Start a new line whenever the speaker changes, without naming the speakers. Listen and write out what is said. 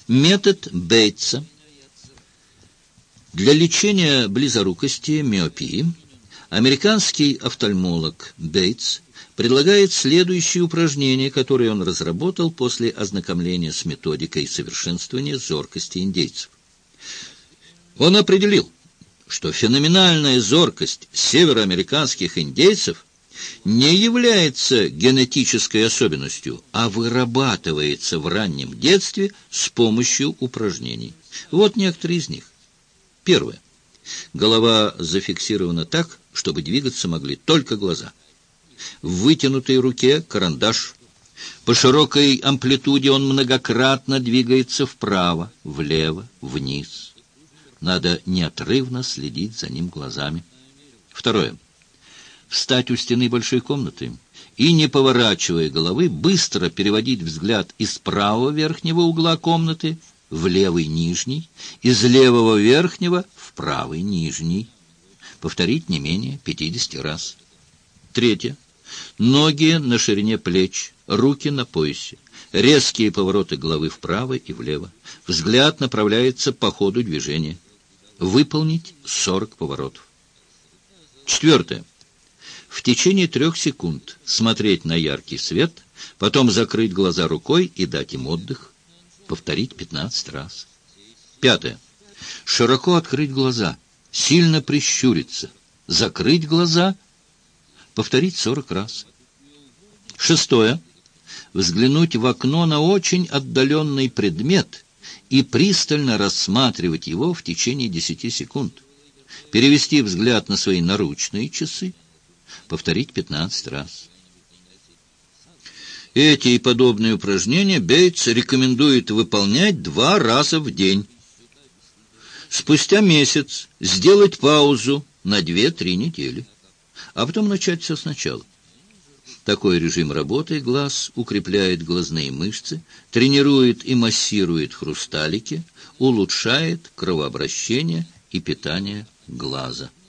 Метод Бейтса. Для лечения близорукости, миопии, американский офтальмолог Бейтс предлагает следующие упражнения, которые он разработал после ознакомления с методикой совершенствования зоркости индейцев. Он определил, что феноменальная зоркость североамериканских индейцев не является генетической особенностью, а вырабатывается в раннем детстве с помощью упражнений. Вот некоторые из них. Первое. Голова зафиксирована так, чтобы двигаться могли только глаза. В вытянутой руке карандаш. По широкой амплитуде он многократно двигается вправо, влево, вниз. Надо неотрывно следить за ним глазами. Второе. Встать у стены большой комнаты и, не поворачивая головы, быстро переводить взгляд из правого верхнего угла комнаты в левый нижний, из левого верхнего в правый нижний. Повторить не менее 50 раз. Третье. Ноги на ширине плеч, руки на поясе. Резкие повороты головы вправо и влево. Взгляд направляется по ходу движения. Выполнить 40 поворотов. Четвертое. В течение 3 секунд смотреть на яркий свет, потом закрыть глаза рукой и дать им отдых. Повторить 15 раз. Пятое. Широко открыть глаза, сильно прищуриться, закрыть глаза, повторить 40 раз. Шестое. Взглянуть в окно на очень отдаленный предмет и пристально рассматривать его в течение 10 секунд. Перевести взгляд на свои наручные часы, повторить 15 раз. Эти и подобные упражнения Бейтс рекомендует выполнять 2 раза в день. Спустя месяц сделать паузу на 2-3 недели, а потом начать все сначала. Такой режим работы глаз укрепляет глазные мышцы, тренирует и массирует хрусталики, улучшает кровообращение и питание глаза.